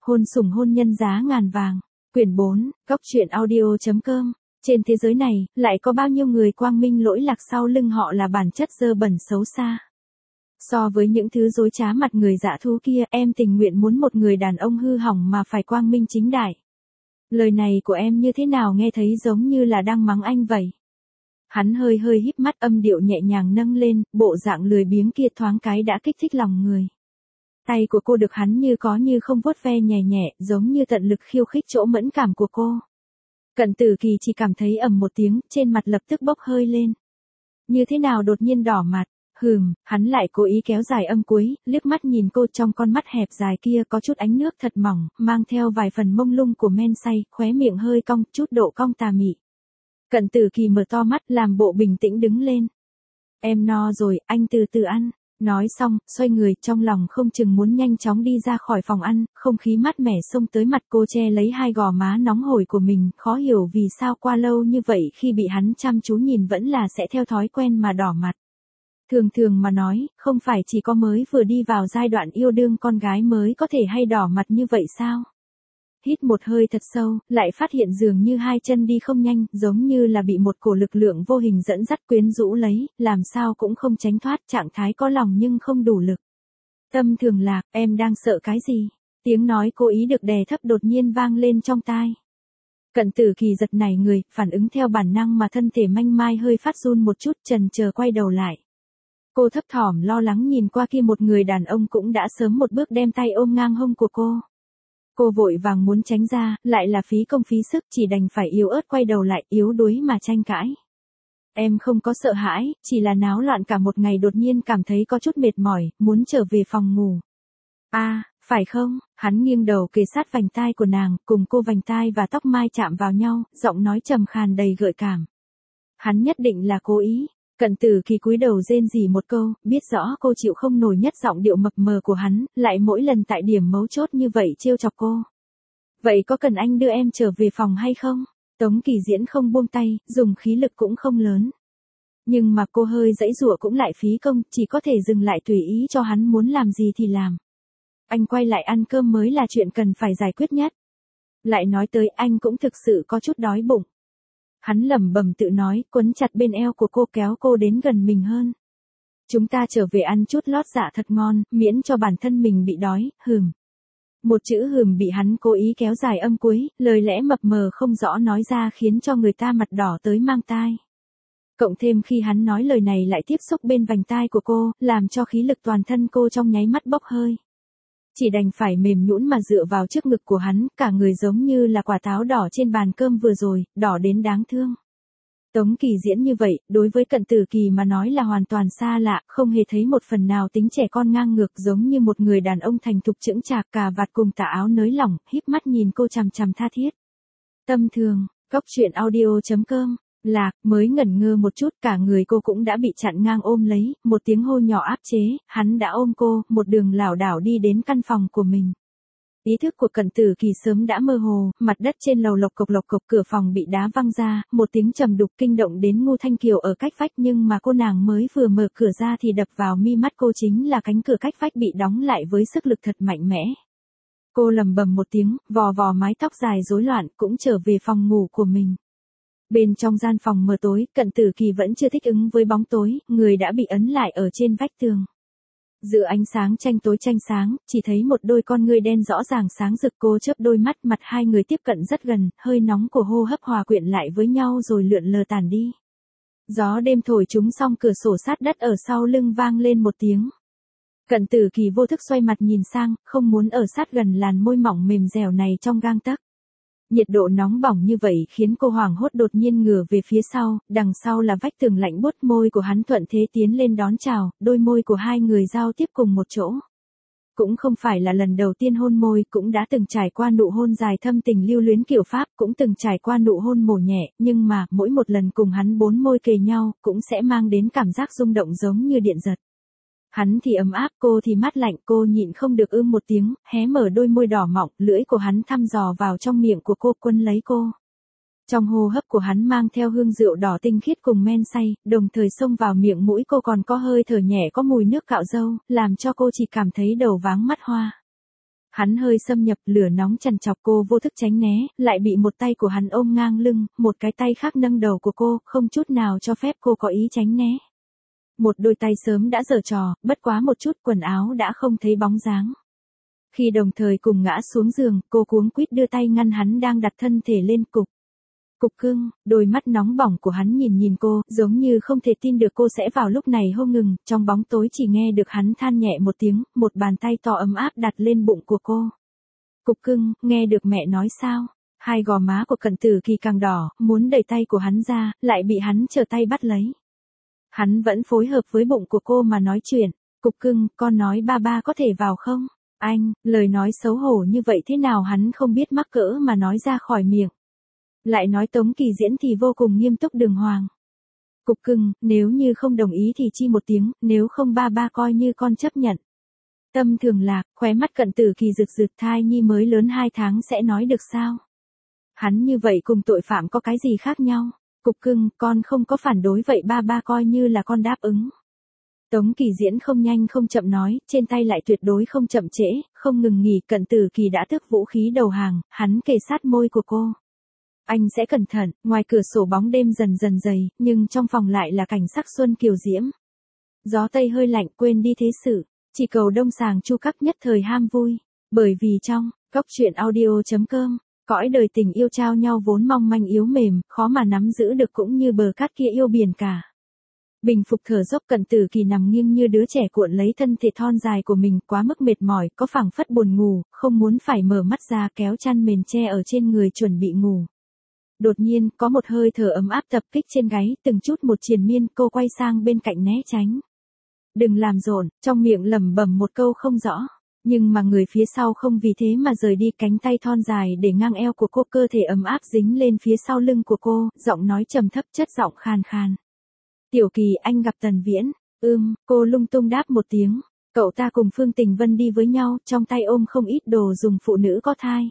Hôn sủng hôn nhân giá ngàn vàng. Quyển 4, Góc truyện audio.com. Trên thế giới này, lại có bao nhiêu người quang minh lỗi lạc sau lưng họ là bản chất dơ bẩn xấu xa. So với những thứ dối trá mặt người dạ thú kia, em tình nguyện muốn một người đàn ông hư hỏng mà phải quang minh chính đại. Lời này của em như thế nào nghe thấy giống như là đang mắng anh vậy? Hắn hơi híp mắt, âm điệu nhẹ nhàng nâng lên, bộ dạng lười biếng kia thoáng cái đã kích thích lòng người. Tay của cô được hắn như có như không vuốt ve nhẹ nhẹ, giống như tận lực khiêu khích chỗ mẫn cảm của cô. Cận Tử Kỳ chỉ cảm thấy ầm một tiếng, trên mặt lập tức bốc hơi lên. Như thế nào đột nhiên đỏ mặt? Hắn lại cố ý kéo dài âm cuối, liếc mắt nhìn cô, trong con mắt hẹp dài kia có chút ánh nước thật mỏng, mang theo vài phần mông lung của men say, khóe miệng hơi cong, chút độ cong tà mị. Cận Tử Kỳ mở to mắt, làm bộ bình tĩnh đứng lên. Em no rồi, anh từ từ ăn. Nói xong, xoay người, trong lòng không chừng muốn nhanh chóng đi ra khỏi phòng ăn, không khí mát mẻ xông tới mặt cô, che lấy hai gò má nóng hổi của mình, khó hiểu vì sao qua lâu như vậy khi bị hắn chăm chú nhìn vẫn là sẽ theo thói quen mà đỏ mặt. Thường mà nói, không phải chỉ có mới vừa đi vào giai đoạn yêu đương con gái mới có thể hay đỏ mặt như vậy sao? Hít một hơi thật sâu, lại phát hiện dường như hai chân đi không nhanh, giống như là bị một cổ lực lượng vô hình dẫn dắt quyến rũ lấy, làm sao cũng không tránh thoát, trạng thái có lòng nhưng không đủ lực. Tâm Thường Lạc, em đang sợ cái gì? Tiếng nói cố ý được đè thấp đột nhiên vang lên trong tai. Cận Tử Kỳ giật nảy người, phản ứng theo bản năng mà thân thể manh mai hơi phát run một chút, chần chờ quay đầu lại. Cô thấp thỏm lo lắng nhìn qua kia, một người đàn ông cũng đã sớm một bước đem tay ôm ngang hông của cô. Cô vội vàng muốn tránh ra, lại là phí công phí sức, chỉ đành phải yếu ớt quay đầu lại, yếu đuối mà tranh cãi. Em không có sợ hãi, chỉ là náo loạn cả một ngày, đột nhiên cảm thấy có chút mệt mỏi, muốn trở về phòng ngủ. Phải không? Hắn nghiêng đầu kề sát vành tai của nàng, cùng cô vành tai và tóc mai chạm vào nhau, giọng nói trầm khàn đầy gợi cảm. Hắn nhất định là cố ý. Cận Tử Kỳ cúi đầu rên rỉ một câu, biết rõ cô chịu không nổi nhất giọng điệu mập mờ của hắn, lại mỗi lần tại điểm mấu chốt như vậy trêu chọc cô. Vậy có cần anh đưa em trở về phòng hay không? Tống Kỳ Diễn không buông tay, dùng khí lực cũng không lớn. Nhưng mà cô hơi giãy giụa cũng lại phí công, chỉ có thể dừng lại tùy ý cho hắn muốn làm gì thì làm. Anh quay lại ăn cơm mới là chuyện cần phải giải quyết nhất. Lại nói tới, anh cũng thực sự có chút đói bụng. Hắn lẩm bẩm tự nói, quấn chặt bên eo của cô, kéo cô đến gần mình hơn. Chúng ta trở về ăn chút lót dạ thật ngon, miễn cho bản thân mình bị đói. Một chữ bị hắn cố ý kéo dài âm cuối, lời lẽ mập mờ không rõ nói ra khiến cho người ta mặt đỏ tới mang tai. Cộng thêm khi hắn nói lời này lại tiếp xúc bên vành tai của cô, làm cho khí lực toàn thân cô trong nháy mắt bốc hơi. Chỉ đành phải mềm nhũn mà dựa vào trước ngực của hắn, cả người giống như là quả táo đỏ trên bàn cơm vừa rồi, đỏ đến đáng thương. Tống Kỳ Diễn như vậy, đối với Cận Tử Kỳ mà nói là hoàn toàn xa lạ, không hề thấy một phần nào tính trẻ con ngang ngược, giống như một người đàn ông thành thục chững chạc, cà vạt cùng tà áo nới lỏng, híp mắt nhìn cô chằm chằm tha thiết. Tâm Thường, Góc truyện audio.com. Lạc mới ngẩn ngơ một chút, cả người cô cũng đã bị chặn ngang ôm lấy, một tiếng hô nhỏ áp chế, hắn đã ôm cô, một đường lảo đảo đi đến căn phòng của mình. Ý thức của Cận Tử Kỳ sớm đã mơ hồ, mặt đất trên lầu lộc cộc, cửa phòng bị đá văng ra, một tiếng trầm đục kinh động đến Ngô Thanh Kiều ở cách vách, nhưng mà cô nàng mới vừa mở cửa ra thì đập vào mi mắt cô chính là cánh cửa cách vách bị đóng lại với sức lực thật mạnh mẽ. Cô lầm bầm một tiếng, vò mái tóc dài rối loạn, cũng trở về phòng ngủ của mình. Bên trong gian phòng mờ tối, Cận Tử Kỳ vẫn chưa thích ứng với bóng tối, người đã bị ấn lại ở trên vách tường. Giữa ánh sáng tranh tối tranh sáng, chỉ thấy một đôi con ngươi đen rõ ràng sáng rực, cô chớp đôi mắt, mặt hai người tiếp cận rất gần, hơi nóng của hô hấp hòa quyện lại với nhau rồi lượn lờ tàn đi. Gió đêm thổi trúng song cửa sổ sát đất ở sau lưng vang lên một tiếng. Cận Tử Kỳ vô thức xoay mặt nhìn sang, không muốn ở sát gần làn môi mỏng mềm dẻo này trong gang tấc. Nhiệt độ nóng bỏng như vậy khiến cô hoảng hốt đột nhiên ngửa về phía sau, đằng sau là vách tường lạnh buốt, môi của hắn thuận thế tiến lên đón chào, đôi môi của hai người giao tiếp cùng một chỗ. Cũng không phải là lần đầu tiên hôn môi, cũng đã từng trải qua nụ hôn dài thâm tình lưu luyến kiểu Pháp, cũng từng trải qua nụ hôn mổ nhẹ, nhưng mà, mỗi một lần cùng hắn bốn môi kề nhau, cũng sẽ mang đến cảm giác rung động giống như điện giật. Hắn thì ấm áp, cô thì mát lạnh, cô nhịn không được một tiếng, hé mở đôi môi đỏ mọng, lưỡi của hắn thăm dò vào trong miệng của cô, quấn lấy cô. Trong hô hấp của hắn mang theo hương rượu đỏ tinh khiết cùng men say, đồng thời xông vào miệng mũi cô còn có hơi thở nhẹ có mùi nước cạo râu, làm cho cô chỉ cảm thấy đầu váng mắt hoa. Hắn hơi xâm nhập, lửa nóng trằn trọc, cô vô thức tránh né, lại bị một tay của hắn ôm ngang lưng, một cái tay khác nâng đầu của cô, không chút nào cho phép cô có ý tránh né. Một đôi tay sớm đã giở trò, bất quá một chút quần áo đã không thấy bóng dáng. Khi đồng thời cùng ngã xuống giường, cô cuống quýt đưa tay ngăn hắn đang đặt thân thể lên. Cục cưng, đôi mắt nóng bỏng của hắn nhìn nhìn cô, giống như không thể tin được cô sẽ vào lúc này hô ngừng, trong bóng tối chỉ nghe được hắn than nhẹ một tiếng, một bàn tay to ấm áp đặt lên bụng của cô. Cục cưng, nghe được mẹ nói sao? Hai gò má của Cận Tử Kỳ càng đỏ, muốn đẩy tay của hắn ra, lại bị hắn trở tay bắt lấy. Hắn vẫn phối hợp với bụng của cô mà nói chuyện. Cục cưng, con nói ba ba có thể vào không? Anh, lời nói xấu hổ như vậy thế nào hắn không biết mắc cỡ mà nói ra khỏi miệng. Lại nói Tống Kỳ Diễn thì vô cùng nghiêm túc đường hoàng. Cục cưng, nếu như không đồng ý thì chi một tiếng, nếu không ba ba coi như con chấp nhận. Tâm thường lạc, khóe mắt Cận Tử Kỳ rực rực, thai nhi mới lớn 2 tháng sẽ nói được sao? Hắn như vậy cùng tội phạm có cái gì khác nhau? Cục cưng, con không có phản đối vậy ba ba coi như là con đáp ứng. Tống Kỳ Diễn không nhanh không chậm nói, trên tay lại tuyệt đối không chậm trễ, không ngừng nghỉ. Cận Tử Kỳ đã tước vũ khí đầu hàng, hắn kề sát môi của cô. Anh sẽ cẩn thận, ngoài cửa sổ bóng đêm dần dần dày, nhưng trong phòng lại là cảnh sắc xuân kiều diễm. Gió tây hơi lạnh, quên đi thế sự, chỉ cầu đông sàng chu cắp nhất thời ham vui. Bởi vì trong góc truyện audio.com, cõi đời tình yêu trao nhau vốn mong manh yếu mềm, khó mà nắm giữ được cũng như bờ cát kia yêu biển cả. Bình phục thở dốc, Cận Tử Kỳ nằm nghiêng như đứa trẻ cuộn lấy thân thể thon dài của mình, quá mức mệt mỏi, có phảng phất buồn ngủ, không muốn phải mở mắt ra, kéo chăn mền che ở trên người chuẩn bị ngủ. Đột nhiên, có một hơi thở ấm áp tập kích trên gáy, từng chút một triền miên, cô quay sang bên cạnh né tránh. Đừng làm rộn, trong miệng lẩm bẩm một câu không rõ. Nhưng mà người phía sau không vì thế mà rời đi, cánh tay thon dài để ngang eo của cô, cơ thể ấm áp dính lên phía sau lưng của cô, giọng nói trầm thấp, chất giọng khàn khàn. Tiểu Kỳ, anh gặp Tần Viễn. Cô lung tung đáp một tiếng. Cậu ta cùng Phương Tình Vân đi với nhau, trong tay ôm không ít đồ dùng phụ nữ có thai.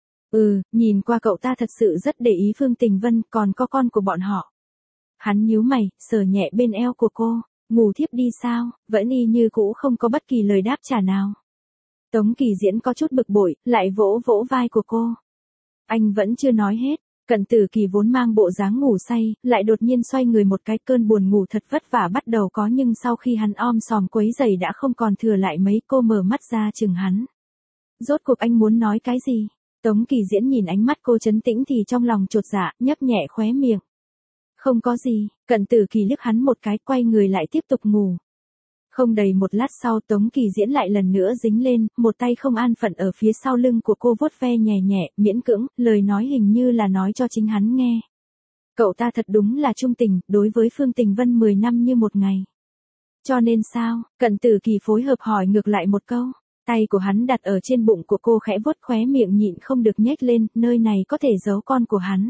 Nhìn qua cậu ta thật sự rất để ý Phương Tình Vân, còn có con của bọn họ. Hắn nhíu mày, sờ nhẹ bên eo của cô. Ngủ thiếp đi sao? Vẫn y như cũ không có bất kỳ lời đáp trả nào. Tống Kỳ Diễn có chút bực bội, lại vỗ vỗ vai của cô. Anh vẫn chưa nói hết. Cận Tử Kỳ vốn mang bộ dáng ngủ say, lại đột nhiên xoay người một cái, cơn buồn ngủ thật vất vả bắt đầu có, nhưng sau khi hắn om sòm quấy giày đã không còn thừa lại mấy. Cô mở mắt ra chừng hắn. Rốt cuộc anh muốn nói cái gì? Tống Kỳ Diễn nhìn ánh mắt cô trấn tĩnh thì trong lòng chột dạ, nhấp nhẹ khóe miệng. Không có gì. Cận Tử Kỳ liếc hắn một cái, quay người lại tiếp tục ngủ. Không đầy một lát sau, Tống Kỳ Diễn lại lần nữa dính lên, một tay không an phận ở phía sau lưng của cô vuốt ve nhẹ nhẹ, miễn cưỡng, lời nói hình như là nói cho chính hắn nghe. Cậu ta thật đúng là trung tình, đối với Phương Tình Vân 10 năm như một ngày. Cho nên sao? Cận Tử Kỳ phối hợp hỏi ngược lại một câu. Tay của hắn đặt ở trên bụng của cô, khẽ vuốt khóe miệng nhịn không được nhếch lên, nơi này có thể giấu con của hắn.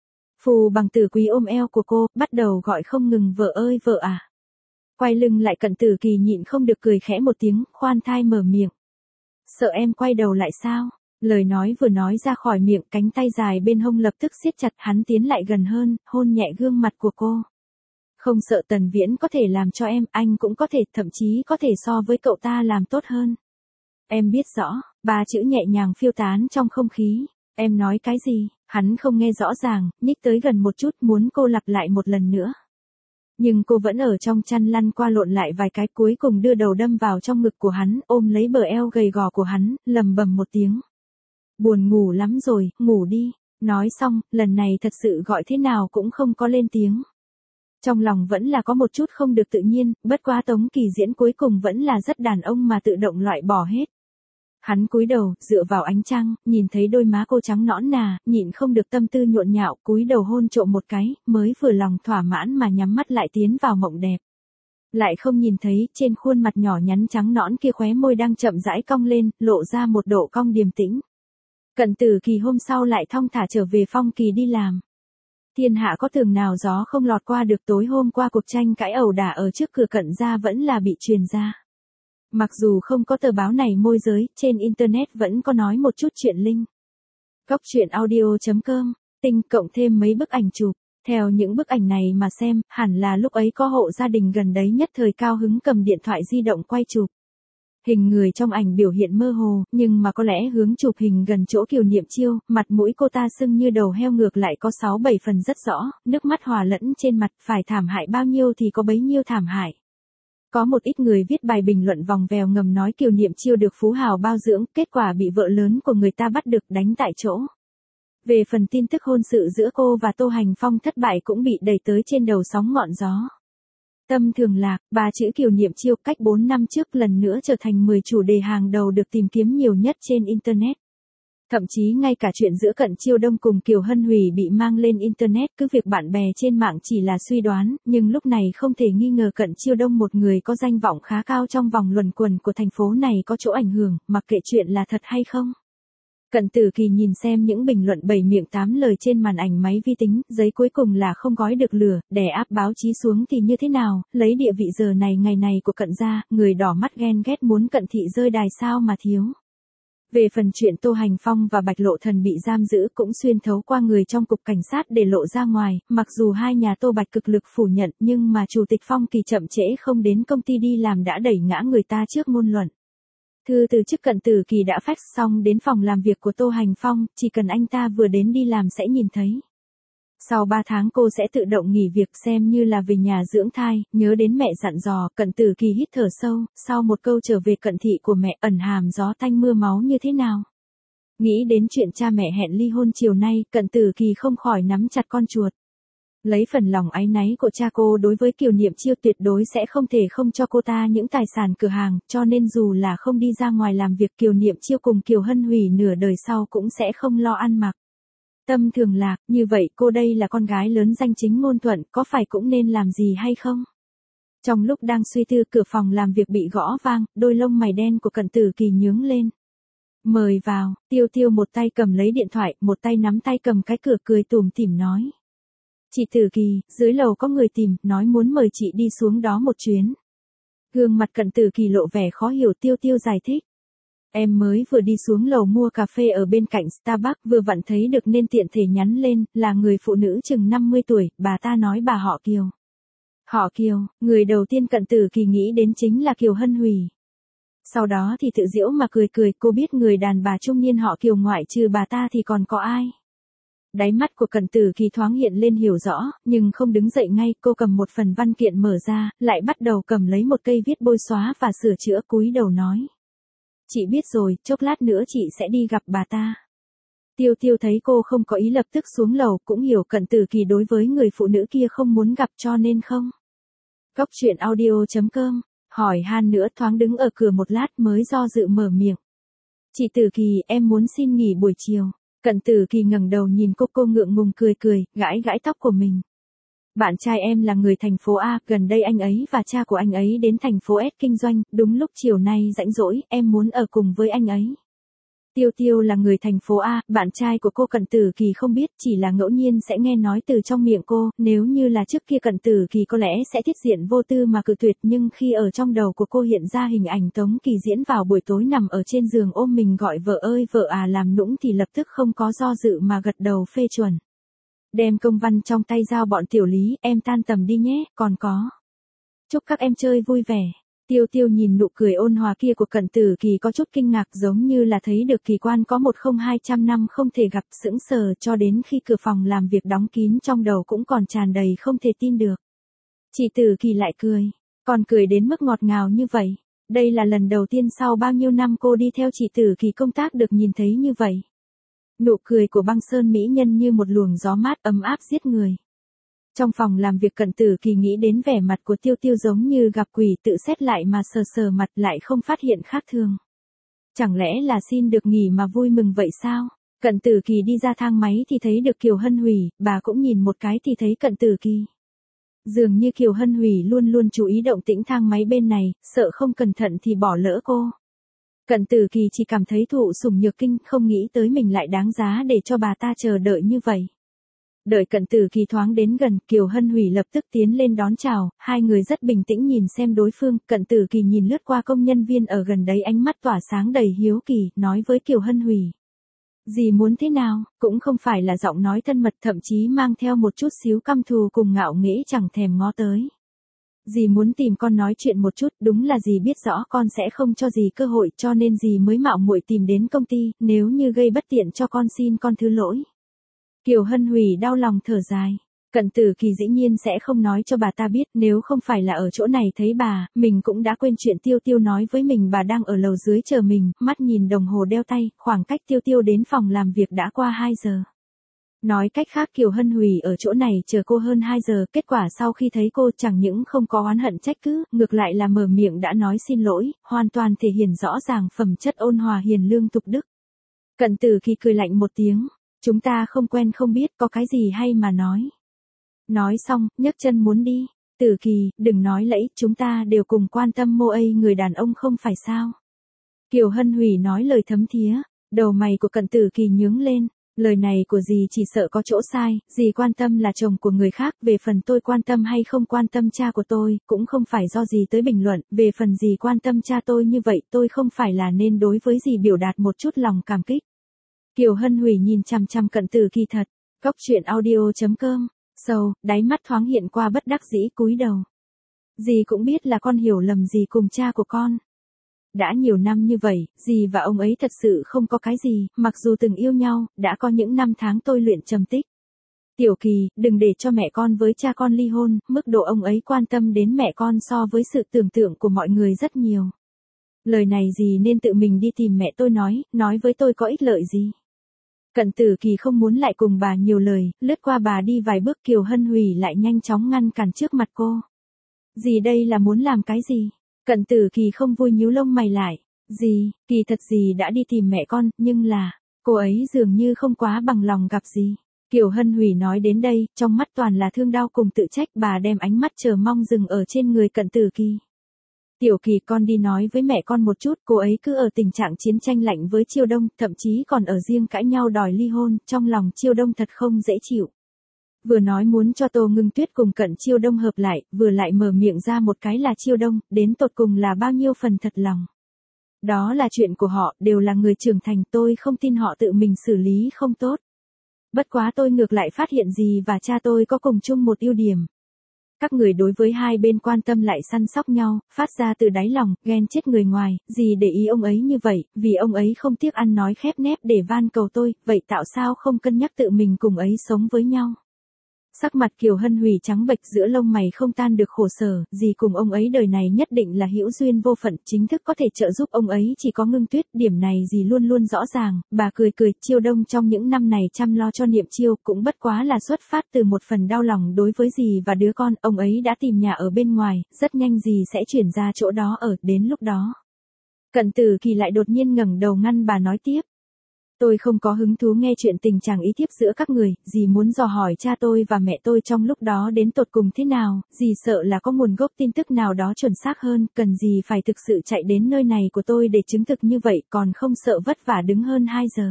Phù Bằng Tử Quý ôm eo của cô, bắt đầu gọi không ngừng, vợ ơi vợ à. Quay lưng lại, Cận Tử Kỳ nhịn không được cười khẽ một tiếng, khoan thai mở miệng. Sợ em quay đầu lại sao? Lời nói vừa nói ra khỏi miệng, cánh tay dài bên hông lập tức siết chặt, hắn tiến lại gần hơn, hôn nhẹ gương mặt của cô. Không sợ Tần Viễn có thể làm cho em, anh cũng có thể, thậm chí có thể so với cậu ta làm tốt hơn. Em biết rõ, 3 chữ nhẹ nhàng phiêu tán trong không khí. Em nói cái gì? Hắn không nghe rõ ràng, nhích tới gần một chút, muốn cô lặp lại một lần nữa. Nhưng cô vẫn ở trong chăn lăn qua lộn lại vài cái, cuối cùng đưa đầu đâm vào trong ngực của hắn, ôm lấy bờ eo gầy gò của hắn, lầm bầm một tiếng. Buồn ngủ lắm rồi, ngủ đi. Nói xong, lần này thật sự gọi thế nào cũng không có lên tiếng. Trong lòng vẫn là có một chút không được tự nhiên, bất quá Tống Kỳ Diễn cuối cùng vẫn là rất đàn ông mà tự động loại bỏ hết. Hắn cúi đầu, dựa vào ánh trăng, nhìn thấy đôi má cô trắng nõn nà, nhịn không được tâm tư nhộn nhạo, cúi đầu hôn trộm một cái, mới vừa lòng thỏa mãn mà nhắm mắt lại tiến vào mộng đẹp. Lại không nhìn thấy, trên khuôn mặt nhỏ nhắn trắng nõn kia khóe môi đang chậm rãi cong lên, lộ ra một độ cong điềm tĩnh. Cận Tử Kỳ hôm sau lại thong thả trở về Phong Kỳ đi làm. Thiên hạ có tường nào gió không lọt qua được, tối hôm qua cuộc tranh cãi ẩu đả ở trước cửa Cận gia vẫn là bị truyền ra. Mặc dù không có tờ báo này môi giới, trên internet vẫn có nói một chút chuyện linh. Góc truyện audio.com, tinh cộng thêm mấy bức ảnh chụp. Theo những bức ảnh này mà xem, hẳn là lúc ấy có hộ gia đình gần đấy nhất thời cao hứng cầm điện thoại di động quay chụp. Hình người trong ảnh biểu hiện mơ hồ, nhưng mà có lẽ hướng chụp hình gần chỗ Kiều Niệm Chiêu, mặt mũi cô ta sưng như đầu heo ngược lại có 6-7 phần rất rõ, nước mắt hòa lẫn trên mặt, phải thảm hại bao nhiêu thì có bấy nhiêu thảm hại. Có một ít người viết bài bình luận vòng vèo ngầm nói Kiều Niệm Chiêu được phú hào bao dưỡng, kết quả bị vợ lớn của người ta bắt được đánh tại chỗ. Về phần tin tức hôn sự giữa cô và Tô Hành Phong thất bại cũng bị đẩy tới trên đầu sóng ngọn gió. Tâm thường lạc, ba chữ Kiều Niệm Chiêu cách 4 năm trước lần nữa trở thành 10 chủ đề hàng đầu được tìm kiếm nhiều nhất trên Internet. Thậm chí ngay cả chuyện giữa Cận Chiêu Đông cùng Kiều Hân Hủy bị mang lên Internet, cứ việc bạn bè trên mạng chỉ là suy đoán, nhưng lúc này không thể nghi ngờ Cận Chiêu Đông, một người có danh vọng khá cao trong vòng luẩn quẩn của thành phố này, có chỗ ảnh hưởng, mặc kệ chuyện là thật hay không. Cận Tử Kỳ nhìn xem những bình luận 7 miệng 8 lời trên màn ảnh máy vi tính, giấy cuối cùng là không gói được lửa, đè áp báo chí xuống thì như thế nào, lấy địa vị giờ này ngày này của Cận gia, người đỏ mắt ghen ghét muốn Cận thị rơi đài sao mà thiếu. Về phần chuyện Tô Hành Phong và Bạch Lộ Thần bị giam giữ cũng xuyên thấu qua người trong cục cảnh sát để lộ ra ngoài, mặc dù hai nhà Tô Bạch cực lực phủ nhận nhưng mà Chủ tịch Phong Kỳ chậm trễ không đến công ty đi làm đã đẩy ngã người ta trước ngôn luận. Thư từ chức Cận Tử Kỳ đã fax xong đến phòng làm việc của Tô Hành Phong, chỉ cần anh ta vừa đến đi làm sẽ nhìn thấy. Sau 3 tháng cô sẽ tự động nghỉ việc xem như là về nhà dưỡng thai, nhớ đến mẹ dặn dò, Cận Tử Kỳ hít thở sâu, sau một câu trở về cận thị của mẹ ẩn hàm gió tanh mưa máu như thế nào. Nghĩ đến chuyện cha mẹ hẹn ly hôn chiều nay, Cận Tử Kỳ không khỏi nắm chặt con chuột. Lấy phần lòng áy náy của cha cô đối với Kiều Niệm Chiêu, tuyệt đối sẽ không thể không cho cô ta những tài sản cửa hàng, cho nên dù là không đi ra ngoài làm việc, Kiều Niệm Chiêu cùng Kiều Hân Hủy nửa đời sau cũng sẽ không lo ăn mặc. Tâm thường lạc, như vậy cô đây là con gái lớn danh chính ngôn thuận, có phải cũng nên làm gì hay không? Trong lúc đang suy tư, cửa phòng làm việc bị gõ vang, đôi lông mày đen của Cận Tử Kỳ nhướng lên. Mời vào, Tiêu Tiêu một tay cầm lấy điện thoại, một tay nắm tay cầm cái cửa, cười tủm tỉm nói. Chị Tử Kỳ, dưới lầu có người tìm, nói muốn mời chị đi xuống đó một chuyến. Gương mặt Cận Tử Kỳ lộ vẻ khó hiểu. Tiêu Tiêu giải thích. Em mới vừa đi xuống lầu mua cà phê ở bên cạnh Starbucks, vừa vặn thấy được nên tiện thể nhắn lên, là người phụ nữ chừng 50 tuổi, bà ta nói bà họ Kiều. Họ Kiều, người đầu tiên Cận Tử Kỳ nghĩ đến chính là Kiều Hân Hủy. Sau đó thì tự giễu mà cười cười, cô biết người đàn bà trung niên họ Kiều ngoại trừ bà ta thì còn có ai. Đáy mắt của Cận Tử Kỳ thoáng hiện lên hiểu rõ, nhưng không đứng dậy ngay, cô cầm một phần văn kiện mở ra, lại bắt đầu cầm lấy một cây viết bôi xóa và sửa chữa, cúi đầu nói. Chị biết rồi, chốc lát nữa chị sẽ đi gặp bà ta. Tiêu Tiêu thấy cô không có ý lập tức xuống lầu, cũng hiểu Cận Tử Kỳ đối với người phụ nữ kia không muốn gặp cho nên không. Góc truyện audio.com, hỏi han nữa, thoáng đứng ở cửa một lát mới do dự mở miệng. Chị Tử Kỳ, em muốn xin nghỉ buổi chiều. Cận Tử Kỳ ngẩng đầu nhìn cô ngượng ngùng cười cười, gãi gãi tóc của mình. Bạn trai em là người thành phố A, gần đây anh ấy và cha của anh ấy đến thành phố S kinh doanh, đúng lúc chiều nay rảnh rỗi, em muốn ở cùng với anh ấy. Tiêu Tiêu là người thành phố A, bạn trai của cô Cận Tử Kỳ không biết, chỉ là ngẫu nhiên sẽ nghe nói từ trong miệng cô, nếu như là trước kia Cận Tử Kỳ có lẽ sẽ thiết diện vô tư mà cự tuyệt, nhưng khi ở trong đầu của cô hiện ra hình ảnh Tống Kỳ Diễn vào buổi tối nằm ở trên giường ôm mình gọi vợ ơi vợ à làm nũng thì lập tức không có do dự mà gật đầu phê chuẩn. Đem công văn trong tay giao bọn Tiểu Lý, em tan tầm đi nhé, còn có. Chúc các em chơi vui vẻ. Tiêu Tiêu nhìn nụ cười ôn hòa kia của Cận Tử Kỳ có chút kinh ngạc, giống như là thấy được kỳ quan có 10200 năm không thể gặp, sững sờ cho đến khi cửa phòng làm việc đóng kín, trong đầu cũng còn tràn đầy không thể tin được. Chị Tử Kỳ lại cười, còn cười đến mức ngọt ngào như vậy. Đây là lần đầu tiên sau bao nhiêu năm cô đi theo chị Tử Kỳ công tác được nhìn thấy như vậy. Nụ cười của băng sơn mỹ nhân như một luồng gió mát ấm áp giết người. Trong phòng làm việc Cận Tử Kỳ nghĩ đến vẻ mặt của Tiêu Tiêu giống như gặp quỷ, tự xét lại mà sờ sờ mặt lại không phát hiện khác thường. Chẳng lẽ là xin được nghỉ mà vui mừng vậy sao? Cận Tử Kỳ đi ra thang máy thì thấy được Kiều Hân Hủy, bà cũng nhìn một cái thì thấy Cận Tử Kỳ. Dường như Kiều Hân Hủy luôn luôn chú ý động tĩnh thang máy bên này, sợ không cẩn thận thì bỏ lỡ cô. Cận Tử Kỳ chỉ cảm thấy thụ sủng nhược kinh, không nghĩ tới mình lại đáng giá để cho bà ta chờ đợi như vậy. Đợi Cận Tử Kỳ thoáng đến gần, Kiều Hân Hủy lập tức tiến lên đón chào, hai người rất bình tĩnh nhìn xem đối phương, Cận Tử Kỳ nhìn lướt qua công nhân viên ở gần đấy, ánh mắt tỏa sáng đầy hiếu kỳ, nói với Kiều Hân Hủy. Dì muốn thế nào, cũng không phải là giọng nói thân mật, thậm chí mang theo một chút xíu căm thù cùng ngạo nghễ chẳng thèm ngó tới. Dì muốn tìm con nói chuyện một chút, đúng là dì biết rõ con sẽ không cho dì cơ hội cho nên dì mới mạo muội tìm đến công ty, nếu như gây bất tiện cho con xin con thứ lỗi. Kiều Hân Hủy đau lòng thở dài. Cận Tử Kỳ dĩ nhiên sẽ không nói cho bà ta biết, nếu không phải là ở chỗ này thấy bà, mình cũng đã quên chuyện Tiêu Tiêu nói với mình bà đang ở lầu dưới chờ mình, mắt nhìn đồng hồ đeo tay, khoảng cách Tiêu Tiêu đến phòng làm việc đã qua 2 giờ. Nói cách khác Kiều Hân Hủy ở chỗ này chờ cô hơn 2 giờ, kết quả sau khi thấy cô chẳng những không có oán hận trách cứ, ngược lại là mở miệng đã nói xin lỗi, hoàn toàn thể hiện rõ ràng phẩm chất ôn hòa hiền lương tục đức. Cận Tử Kỳ cười lạnh một tiếng, chúng ta không quen không biết có cái gì hay mà nói. Nói xong, nhấc chân muốn đi. Tử Kỳ, đừng nói lẫy, chúng ta đều cùng quan tâm Mô Ây người đàn ông không phải sao. Kiều Hân Hủy nói lời thấm thía, đầu mày của Cận Tử Kỳ nhướng lên. Lời này của dì chỉ sợ có chỗ sai, dì quan tâm là chồng của người khác, về phần tôi quan tâm hay không quan tâm cha của tôi, cũng không phải do dì tới bình luận, về phần dì quan tâm cha tôi như vậy tôi không phải là nên đối với dì biểu đạt một chút lòng cảm kích. Kiều Hân Hủy nhìn chằm chằm Cận Tử Kỳ thật, Cóc Truyện Audio.com, sâu, đáy mắt thoáng hiện qua bất đắc dĩ cúi đầu. Dì cũng biết là con hiểu lầm dì cùng cha của con. Đã nhiều năm như vậy, dì và ông ấy thật sự không có cái gì, mặc dù từng yêu nhau, đã có những năm tháng tôi luyện trầm tích. Tiểu Kỳ, đừng để cho mẹ con với cha con ly hôn, mức độ ông ấy quan tâm đến mẹ con so với sự tưởng tượng của mọi người rất nhiều. Lời này dì nên tự mình đi tìm mẹ tôi nói với tôi có ích lợi gì. Cận Tử Kỳ không muốn lại cùng bà nhiều lời, lướt qua bà đi vài bước Kiều Hân Hủy lại nhanh chóng ngăn cản trước mặt cô. Dì đây là muốn làm cái gì? Cận Tử Kỳ không vui nhíu lông mày lại. Dì, kỳ thật dì đã đi tìm mẹ con, nhưng là, cô ấy dường như không quá bằng lòng gặp dì. Kiều Hân Hủy nói đến đây, trong mắt toàn là thương đau cùng tự trách, bà đem ánh mắt chờ mong dừng ở trên người Cận Tử Kỳ. Tiểu Kỳ, con đi nói với mẹ con một chút, cô ấy cứ ở tình trạng chiến tranh lạnh với Chiêu Đông, thậm chí còn ở riêng cãi nhau đòi ly hôn, trong lòng Chiêu Đông thật không dễ chịu. Vừa nói muốn cho Tô Ngưng Tuyết cùng Cận Chiêu Đông hợp lại, vừa lại mở miệng ra một cái là Chiêu Đông, đến tột cùng là bao nhiêu phần thật lòng. Đó là chuyện của họ, đều là người trưởng thành, tôi không tin họ tự mình xử lý không tốt. Bất quá tôi ngược lại phát hiện dì và cha tôi có cùng chung một ưu điểm. Các người đối với hai bên quan tâm lại săn sóc nhau, phát ra từ đáy lòng, ghen chết người ngoài, dì để ý ông ấy như vậy, vì ông ấy không tiếc ăn nói khép nép để van cầu tôi, vậy tạo sao không cân nhắc tự mình cùng ấy sống với nhau. Sắc mặt Kiều Hân Hủy trắng bệch, giữa lông mày không tan được khổ sở, dì cùng ông ấy đời này nhất định là hữu duyên vô phận, chính thức có thể trợ giúp ông ấy chỉ có Ngưng Tuyết, điểm này dì luôn luôn rõ ràng. Bà cười cười, Chiêu Đông trong những năm này chăm lo cho Niệm Chiêu, cũng bất quá là xuất phát từ một phần đau lòng đối với dì và đứa con, ông ấy đã tìm nhà ở bên ngoài, rất nhanh dì sẽ chuyển ra chỗ đó ở, đến lúc đó. Cận Tử Kỳ lại đột nhiên ngẩng đầu ngăn bà nói tiếp. Tôi không có hứng thú nghe chuyện tình chàng ý thiếp giữa các người, dì muốn dò hỏi cha tôi và mẹ tôi trong lúc đó đến tột cùng thế nào, dì sợ là có nguồn gốc tin tức nào đó chuẩn xác hơn, cần dì phải thực sự chạy đến nơi này của tôi để chứng thực như vậy, còn không sợ vất vả đứng hơn 2 giờ.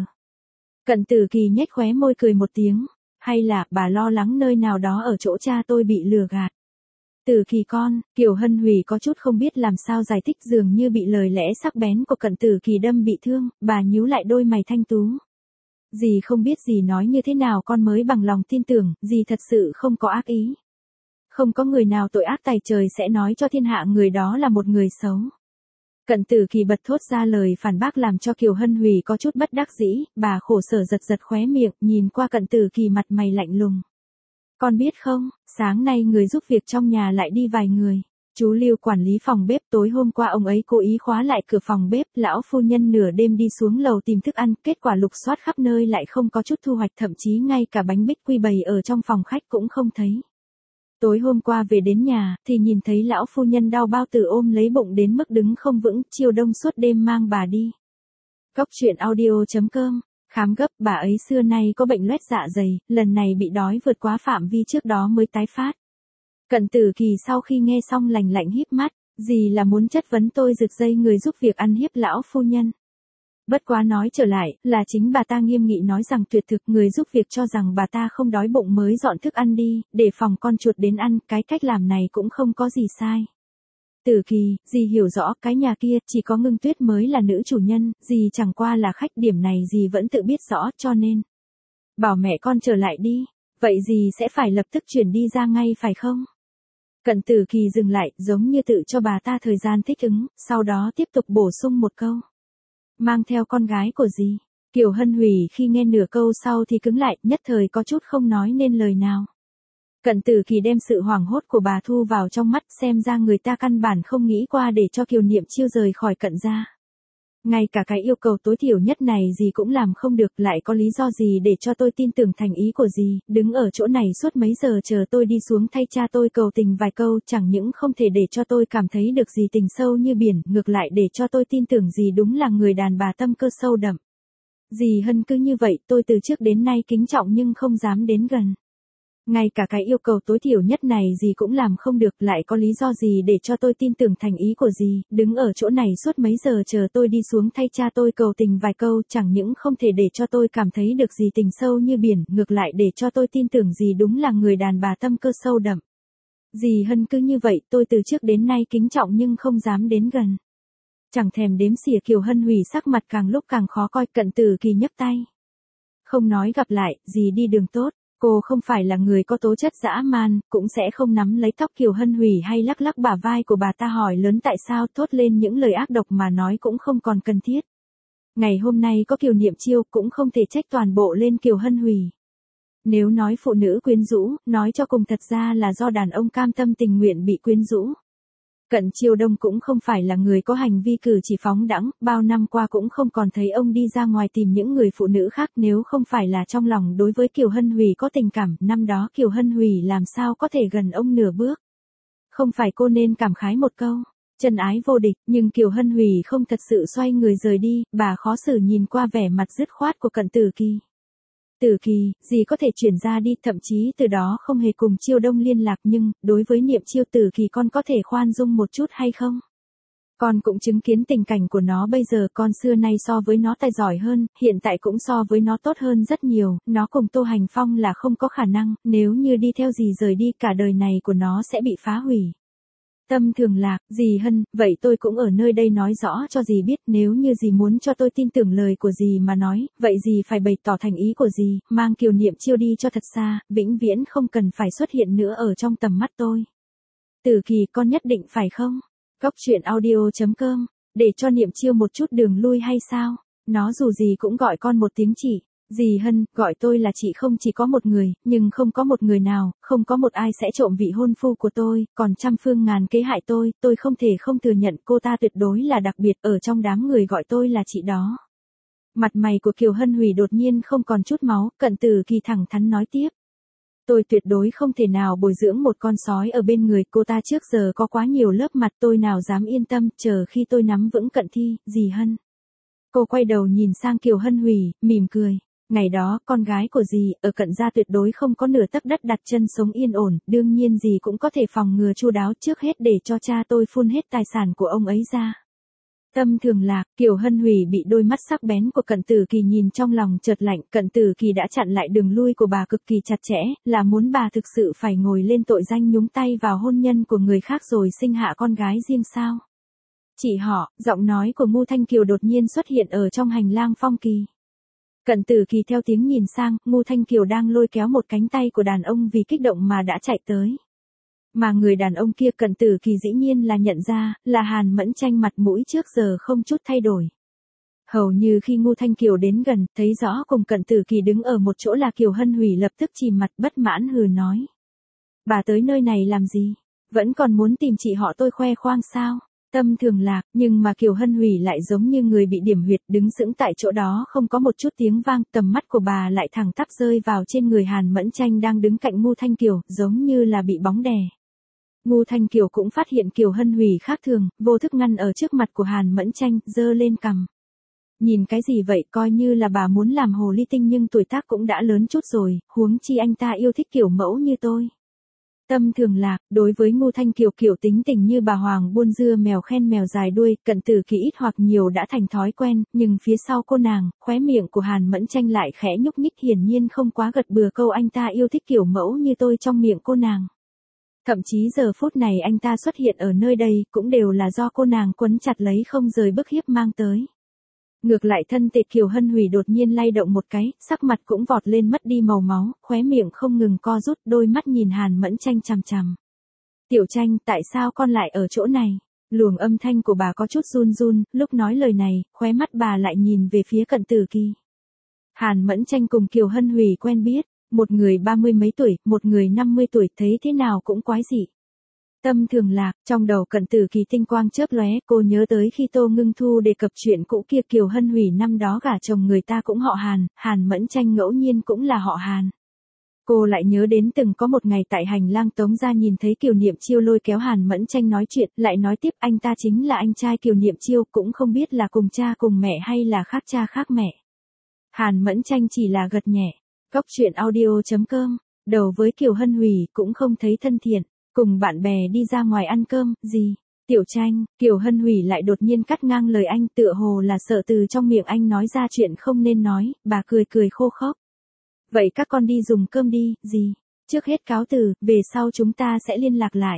Cận Tử Kỳ nhếch khóe môi cười một tiếng, hay là bà lo lắng nơi nào đó ở chỗ cha tôi bị lừa gạt. Tử Kỳ con, Kiều Hân Hủy có chút không biết làm sao giải thích, dường như bị lời lẽ sắc bén của Cận Tử Kỳ đâm bị thương, bà nhíu lại đôi mày thanh tú. Dì không biết dì nói như thế nào con mới bằng lòng tin tưởng, dì thật sự không có ác ý. Không có người nào tội ác tày trời sẽ nói cho thiên hạ người đó là một người xấu. Cận Tử Kỳ bật thốt ra lời phản bác làm cho Kiều Hân Hủy có chút bất đắc dĩ, bà khổ sở giật giật khóe miệng, nhìn qua Cận Tử Kỳ mặt mày lạnh lùng. Con biết không, sáng nay người giúp việc trong nhà lại đi vài người. Chú Lưu quản lý phòng bếp, tối hôm qua ông ấy cố ý khóa lại cửa phòng bếp, lão phu nhân nửa đêm đi xuống lầu tìm thức ăn, kết quả lục soát khắp nơi lại không có chút thu hoạch, thậm chí ngay cả bánh bích quy bày ở trong phòng khách cũng không thấy. Tối hôm qua về đến nhà, thì nhìn thấy lão phu nhân đau bao tử ôm lấy bụng đến mức đứng không vững, Chiêu Đông suốt đêm mang bà đi. Cóc Truyện Audio.com, khám gấp, bà ấy xưa nay có bệnh loét dạ dày, lần này bị đói vượt quá phạm vi trước đó mới tái phát. Cận Tử Kỳ sau khi nghe xong lạnh lạnh híp mắt, dì là muốn chất vấn tôi giật dây người giúp việc ăn hiếp lão phu nhân. Bất quá nói trở lại, là chính bà ta nghiêm nghị nói rằng tuyệt thực, người giúp việc cho rằng bà ta không đói bụng mới dọn thức ăn đi, để phòng con chuột đến ăn, cái cách làm này cũng không có gì sai. Tử Kỳ, dì hiểu rõ, cái nhà kia chỉ có Ngưng Tuyết mới là nữ chủ nhân, dì chẳng qua là khách, điểm này dì vẫn tự biết rõ, cho nên bảo mẹ con trở lại đi, vậy dì sẽ phải lập tức chuyển đi ra ngay phải không? Cận Tử Kỳ dừng lại, giống như tự cho bà ta thời gian thích ứng, sau đó tiếp tục bổ sung một câu. Mang theo con gái của dì. Kiều Hân Hủy khi nghe nửa câu sau thì cứng lại, nhất thời có chút không nói nên lời nào. Cận Tử Kỳ đem sự hoảng hốt của bà thu vào trong mắt, xem ra người ta căn bản không nghĩ qua để cho Kiều Niệm Chiêu rời khỏi Cận gia. Ngay cả cái yêu cầu tối thiểu nhất này dì cũng làm không được, lại có lý do gì để cho tôi tin tưởng thành ý của dì, đứng ở chỗ này suốt mấy giờ chờ tôi đi xuống thay cha tôi cầu tình vài câu, chẳng những không thể để cho tôi cảm thấy được dì tình sâu như biển, ngược lại để cho tôi tin tưởng dì đúng là người đàn bà tâm cơ sâu đậm. Dì Hân cứ như vậy, tôi từ trước đến nay kính trọng nhưng không dám đến gần. Ngay cả cái yêu cầu tối thiểu nhất này dì cũng làm không được, lại có lý do gì để cho tôi tin tưởng thành ý của dì, đứng ở chỗ này suốt mấy giờ chờ tôi đi xuống thay cha tôi cầu tình vài câu, chẳng những không thể để cho tôi cảm thấy được dì tình sâu như biển, ngược lại để cho tôi tin tưởng dì đúng là người đàn bà tâm cơ sâu đậm. Dì Hân cứ như vậy, tôi từ trước đến nay kính trọng nhưng không dám đến gần. Chẳng thèm đếm xỉa. Kiều Hân Hủy sắc mặt càng lúc càng khó coi. Cận Tử Kỳ nhấc tay. Không nói gặp lại, dì đi đường tốt. Cô không phải là người có tố chất dã man, cũng sẽ không nắm lấy tóc Kiều Hân Hủy hay lắc lắc bả vai của bà ta hỏi lớn tại sao, thốt lên những lời ác độc mà nói cũng không còn cần thiết. Ngày hôm nay có Kiều Niệm Chiêu cũng không thể trách toàn bộ lên Kiều Hân Hủy. Nếu nói phụ nữ quyến rũ, nói cho cùng thật ra là do đàn ông cam tâm tình nguyện bị quyến rũ. Cận Chiêu Đông cũng không phải là người có hành vi cử chỉ phóng đãng, bao năm qua cũng không còn thấy ông đi ra ngoài tìm những người phụ nữ khác, nếu không phải là trong lòng đối với Kiều Hân Hủy có tình cảm, năm đó Kiều Hân Hủy làm sao có thể gần ông nửa bước. Không phải cô nên cảm khái một câu, chân ái vô địch, nhưng Kiều Hân Hủy không thật sự xoay người rời đi, bà khó xử nhìn qua vẻ mặt dứt khoát của Cận Tử Kỳ. Tử Kỳ, dì có thể chuyển ra đi, thậm chí từ đó không hề cùng Chiêu Đông liên lạc, nhưng, đối với Niệm Chiêu Tử Kỳ con có thể khoan dung một chút hay không? Con cũng chứng kiến tình cảnh của nó bây giờ, con xưa nay so với nó tài giỏi hơn, hiện tại cũng so với nó tốt hơn rất nhiều, nó cùng Tô Hành Phong là không có khả năng, nếu như đi theo dì rời đi cả đời này của nó sẽ bị phá hủy. Tâm Thường Lạc, dì Hân, vậy tôi cũng ở nơi đây nói rõ cho dì biết, nếu như dì muốn cho tôi tin tưởng lời của dì mà nói, vậy dì phải bày tỏ thành ý của dì, mang Kiều Niệm Chiêu đi cho thật xa, vĩnh viễn không cần phải xuất hiện nữa ở trong tầm mắt tôi. Tử Kỳ, con nhất định phải không? Góc truyện audio.com, để cho Niệm Chiêu một chút đường lui hay sao? Nó dù gì cũng gọi con một tiếng chị. Dì Hân, gọi tôi là chị không chỉ có một người, nhưng không có một người nào, không có một ai sẽ trộm vị hôn phu của tôi, còn trăm phương ngàn kế hại tôi không thể không thừa nhận cô ta tuyệt đối là đặc biệt, ở trong đám người gọi tôi là chị đó. Mặt mày của Kiều Hân Hủy đột nhiên không còn chút máu, Cận Tử Kỳ thẳng thắn nói tiếp. Tôi tuyệt đối không thể nào bồi dưỡng một con sói ở bên người, cô ta trước giờ có quá nhiều lớp mặt, tôi nào dám yên tâm, chờ khi tôi nắm vững Cận Thi, dì Hân. Cô quay đầu nhìn sang Kiều Hân Hủy, mỉm cười. Ngày đó, con gái của dì, ở Cận gia tuyệt đối không có nửa tấc đất đặt chân sống yên ổn, đương nhiên dì cũng có thể phòng ngừa chu đáo, trước hết để cho cha tôi phun hết tài sản của ông ấy ra. Tâm Thường Lạc, Kiều Hân Hủy bị đôi mắt sắc bén của Cận Tử Kỳ nhìn trong lòng chợt lạnh, Cận Tử Kỳ đã chặn lại đường lui của bà cực kỳ chặt chẽ, là muốn bà thực sự phải ngồi lên tội danh nhúng tay vào hôn nhân của người khác rồi sinh hạ con gái riêng sao? Chị họ, giọng nói của Ngô Thanh Kiều đột nhiên xuất hiện ở trong hành lang Phong Kỳ. Cận Tử Kỳ theo tiếng nhìn sang, Ngô Thanh Kiều đang lôi kéo một cánh tay của đàn ông vì kích động mà đã chạy tới. Mà người đàn ông kia Cận Tử Kỳ dĩ nhiên là nhận ra, là Hàn Mẫn Tranh, mặt mũi trước giờ không chút thay đổi. Hầu như khi Ngô Thanh Kiều đến gần, thấy rõ cùng Cận Tử Kỳ đứng ở một chỗ là Kiều Hân Hủy, lập tức chìm mặt bất mãn hừ nói. Bà tới nơi này làm gì? Vẫn còn muốn tìm chị họ tôi khoe khoang sao? Tâm Thường Lạc, nhưng mà Kiều Hân Hủy lại giống như người bị điểm huyệt, đứng sững tại chỗ đó không có một chút tiếng vang, tầm mắt của bà lại thẳng tắp rơi vào trên người Hàn Mẫn Tranh đang đứng cạnh Ngô Thanh Kiều, giống như là bị bóng đè. Ngô Thanh Kiều cũng phát hiện Kiều Hân Hủy khác thường, vô thức ngăn ở trước mặt của Hàn Mẫn Tranh, giơ lên cằm. Nhìn cái gì vậy, coi như là bà muốn làm hồ ly tinh nhưng tuổi tác cũng đã lớn chút rồi, huống chi anh ta yêu thích kiểu mẫu như tôi. Tâm Thường Lạc, đối với Ngô Thanh Kiều kiểu tính tình như bà Hoàng buôn dưa mèo khen mèo dài đuôi, Cận Tử Kỳ ít hoặc nhiều đã thành thói quen, nhưng phía sau cô nàng, khóe miệng của Hàn Mẫn Tranh lại khẽ nhúc nhích, hiển nhiên không quá gật bừa câu anh ta yêu thích kiểu mẫu như tôi trong miệng cô nàng. Thậm chí giờ phút này anh ta xuất hiện ở nơi đây, cũng đều là do cô nàng quấn chặt lấy không rời bức hiếp mang tới. Ngược lại thân thể Kiều Hân Hủy đột nhiên lay động một cái, sắc mặt cũng vọt lên mất đi màu máu, khóe miệng không ngừng co rút, đôi mắt nhìn Hàn Mẫn Tranh chằm chằm. Tiểu Tranh, tại sao con lại ở chỗ này? Luồng âm thanh của bà có chút run run, lúc nói lời này, khóe mắt bà lại nhìn về phía Cận Tử Kỳ. Hàn Mẫn Tranh cùng Kiều Hân Hủy quen biết, một người 30 mấy tuổi, một người 50 tuổi, thấy thế nào cũng quái dị. Tâm thường lạc, trong đầu Cận Tử Kỳ tinh quang chớp lóe, cô nhớ tới khi Tô Ngưng Thu đề cập chuyện cũ kia, Kiều Hân Hủy năm đó gả chồng người ta cũng họ Hàn, Hàn Mẫn Tranh ngẫu nhiên cũng là họ Hàn. Cô lại nhớ đến từng có một ngày tại hành lang Tống gia nhìn thấy Kiều Niệm Chiêu lôi kéo Hàn Mẫn Tranh nói chuyện, lại nói tiếp anh ta chính là anh trai Kiều Niệm Chiêu, cũng không biết là cùng cha cùng mẹ hay là khác cha khác mẹ. Hàn Mẫn Tranh chỉ là gật nhẹ. Cóc truyện audio.com, đầu với Kiều Hân Hủy cũng không thấy thân thiện, cùng bạn bè đi ra ngoài ăn cơm, gì? Tiểu Tranh, Kiều Hân Hủy lại đột nhiên cắt ngang lời anh, tựa hồ là sợ từ trong miệng anh nói ra chuyện không nên nói, bà cười cười khô khốc. Vậy các con đi dùng cơm đi, gì? Trước hết cáo từ, về sau chúng ta sẽ liên lạc lại.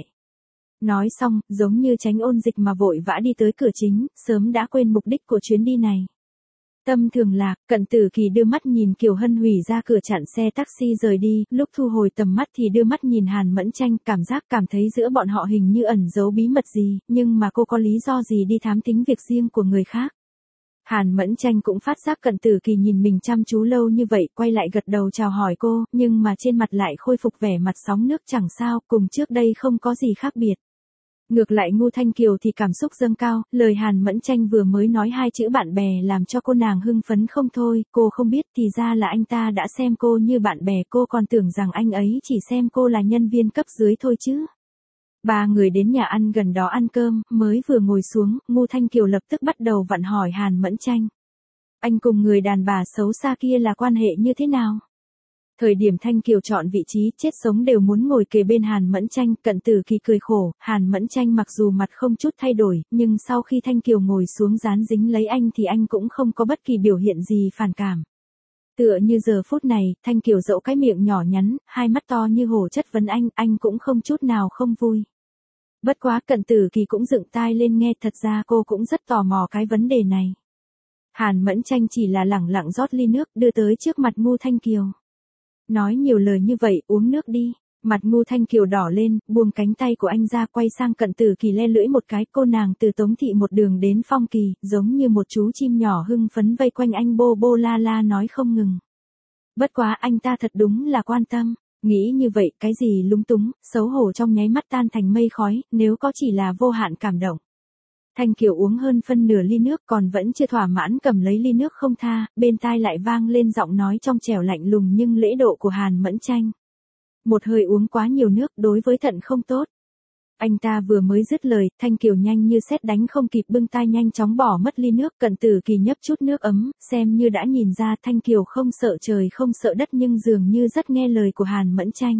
Nói xong, giống như tránh ôn dịch mà vội vã đi tới cửa chính, sớm đã quên mục đích của chuyến đi này. Tâm thường lạc, Cận Tử Kỳ đưa mắt nhìn Kiều Hân Hủy ra cửa chặn xe taxi rời đi, lúc thu hồi tầm mắt thì đưa mắt nhìn Hàn Mẫn Tranh, cảm thấy giữa bọn họ hình như ẩn giấu bí mật gì, nhưng mà cô có lý do gì đi thám tính việc riêng của người khác. Hàn Mẫn Tranh cũng phát giác Cận Tử Kỳ nhìn mình chăm chú lâu như vậy, quay lại gật đầu chào hỏi cô, nhưng mà trên mặt lại khôi phục vẻ mặt sóng nước chẳng sao, cùng trước đây không có gì khác biệt. Ngược lại Ngô Thanh Kiều thì cảm xúc dâng cao, lời Hàn Mẫn Tranh vừa mới nói hai chữ bạn bè làm cho cô nàng hưng phấn không thôi, cô không biết thì ra là anh ta đã xem cô như bạn bè, cô còn tưởng rằng anh ấy chỉ xem cô là nhân viên cấp dưới thôi chứ. Ba người đến nhà ăn gần đó ăn cơm, mới vừa ngồi xuống, Ngô Thanh Kiều lập tức bắt đầu vặn hỏi Hàn Mẫn Tranh. Anh cùng người đàn bà xấu xa kia là quan hệ như thế nào? Thời điểm Thanh Kiều chọn vị trí, chết sống đều muốn ngồi kề bên Hàn Mẫn Tranh, Cận Tử Kỳ cười khổ, Hàn Mẫn Tranh mặc dù mặt không chút thay đổi, nhưng sau khi Thanh Kiều ngồi xuống dán dính lấy anh thì anh cũng không có bất kỳ biểu hiện gì phản cảm. Tựa như giờ phút này, Thanh Kiều dẫu cái miệng nhỏ nhắn, hai mắt to như hổ chất vấn anh cũng không chút nào không vui. Bất quá Cận Tử Kỳ cũng dựng tai lên nghe, thật ra cô cũng rất tò mò cái vấn đề này. Hàn Mẫn Tranh chỉ là lẳng lặng rót ly nước đưa tới trước mặt Ngô Thanh Kiều. Nói nhiều lời như vậy, uống nước đi. Mặt Ngô Thanh Kiều đỏ lên, buông cánh tay của anh ra, quay sang Cận Tử Kỳ le lưỡi một cái, cô nàng từ Tống thị một đường đến Phong Kỳ, giống như một chú chim nhỏ hưng phấn vây quanh anh bô bô la la nói không ngừng. Bất quá anh ta thật đúng là quan tâm, nghĩ như vậy, cái gì lúng túng, xấu hổ trong nháy mắt tan thành mây khói, nếu có chỉ là vô hạn cảm động. Thanh Kiều uống hơn phân nửa ly nước còn vẫn chưa thỏa mãn cầm lấy ly nước không tha, bên tai lại vang lên giọng nói trong trẻo lạnh lùng nhưng lễ độ của Hàn Mẫn Tranh. Một hơi uống quá nhiều nước đối với thận không tốt. Anh ta vừa mới dứt lời, Thanh Kiều nhanh như sét đánh không kịp bưng tay nhanh chóng bỏ mất ly nước, Cận Tử Kỳ nhấp chút nước ấm, xem như đã nhìn ra Thanh Kiều không sợ trời không sợ đất nhưng dường như rất nghe lời của Hàn Mẫn Tranh.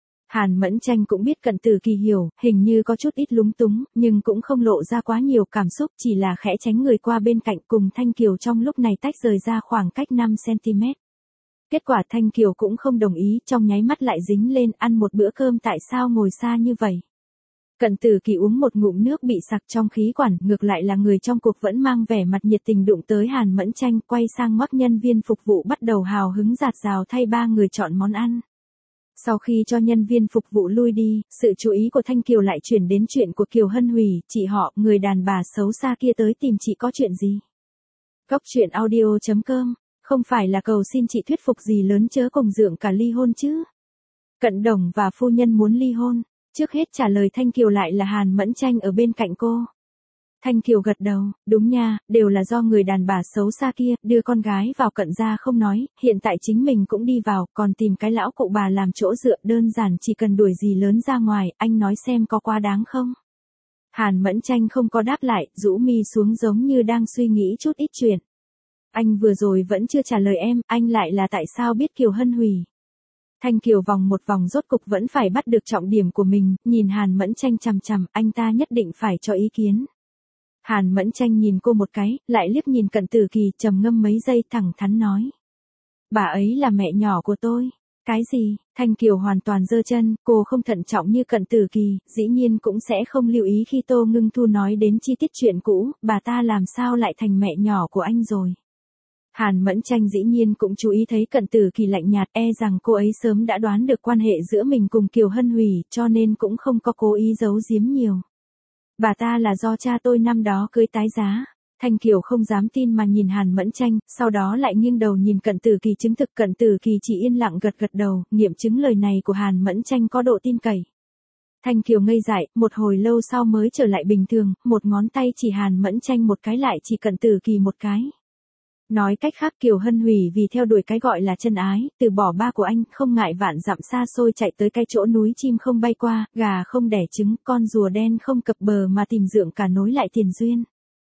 Hàn Mẫn Tranh cũng biết Cận Tử Kỳ hiểu, hình như có chút ít lúng túng, nhưng cũng không lộ ra quá nhiều cảm xúc, chỉ là khẽ tránh người qua bên cạnh cùng Thanh Kiều trong lúc này tách rời ra khoảng cách 5cm. Kết quả Thanh Kiều cũng không đồng ý, trong nháy mắt lại dính lên, ăn một bữa cơm tại sao ngồi xa như vậy. Cận Tử Kỳ uống một ngụm nước bị sặc trong khí quản, ngược lại là người trong cuộc vẫn mang vẻ mặt nhiệt tình đụng tới Hàn Mẫn Tranh, quay sang ngoắc nhân viên phục vụ bắt đầu hào hứng rạt rào thay ba người chọn món ăn. Sau khi cho nhân viên phục vụ lui đi, sự chú ý của Thanh Kiều lại chuyển đến chuyện của Kiều Hân Hủy, chị họ, người đàn bà xấu xa kia tới tìm chị có chuyện gì? Cóc truyện audio.com, không phải là cầu xin chị thuyết phục gì lớn chớ cùng dượng cả ly hôn chứ? Cận Đồng và phu nhân muốn ly hôn, trước hết trả lời Thanh Kiều lại là Hàn Mẫn Tranh ở bên cạnh cô. Thanh Kiều gật đầu, đúng nha, đều là do người đàn bà xấu xa kia, đưa con gái vào Cận gia không nói, hiện tại chính mình cũng đi vào, còn tìm cái lão cụ bà làm chỗ dựa, đơn giản chỉ cần đuổi gì lớn ra ngoài, anh nói xem có quá đáng không? Hàn Mẫn Tranh không có đáp lại, rũ mi xuống giống như đang suy nghĩ chút ít chuyện. Anh vừa rồi vẫn chưa trả lời em, anh lại là tại sao biết Kiều Hân Hủy? Thanh Kiều vòng một vòng rốt cục vẫn phải bắt được trọng điểm của mình, nhìn Hàn Mẫn Tranh chằm chằm, anh ta nhất định phải cho ý kiến. Hàn Mẫn Tranh nhìn cô một cái, lại liếc nhìn Cận Tử Kỳ, trầm ngâm mấy giây thẳng thắn nói. Bà ấy là mẹ nhỏ của tôi. Cái gì? Thanh Kiều hoàn toàn giơ chân, cô không thận trọng như Cận Tử Kỳ, dĩ nhiên cũng sẽ không lưu ý khi Tô Ngưng Thu nói đến chi tiết chuyện cũ, bà ta làm sao lại thành mẹ nhỏ của anh rồi. Hàn Mẫn Tranh dĩ nhiên cũng chú ý thấy Cận Tử Kỳ lạnh nhạt, e rằng cô ấy sớm đã đoán được quan hệ giữa mình cùng Kiều Hân Hủy, cho nên cũng không có cố ý giấu giếm nhiều. Bà ta là do cha tôi năm đó cưới tái giá. Thanh Kiều không dám tin mà nhìn Hàn Mẫn Tranh, sau đó lại nghiêng đầu nhìn Cận Tử Kỳ chứng thực. Cận Tử Kỳ chỉ yên lặng gật gật đầu, nghiệm chứng lời này của Hàn Mẫn Tranh có độ tin cậy. Thanh Kiều ngây dại, một hồi lâu sau mới trở lại bình thường, một ngón tay chỉ Hàn Mẫn Tranh một cái lại chỉ Cận Tử Kỳ một cái. Nói cách khác Kiều Hân Hủy vì theo đuổi cái gọi là chân ái, từ bỏ ba của anh, không ngại vạn dặm xa xôi chạy tới cái chỗ núi chim không bay qua, gà không đẻ trứng, con rùa đen không cập bờ mà tìm dượng cả nối lại tiền duyên.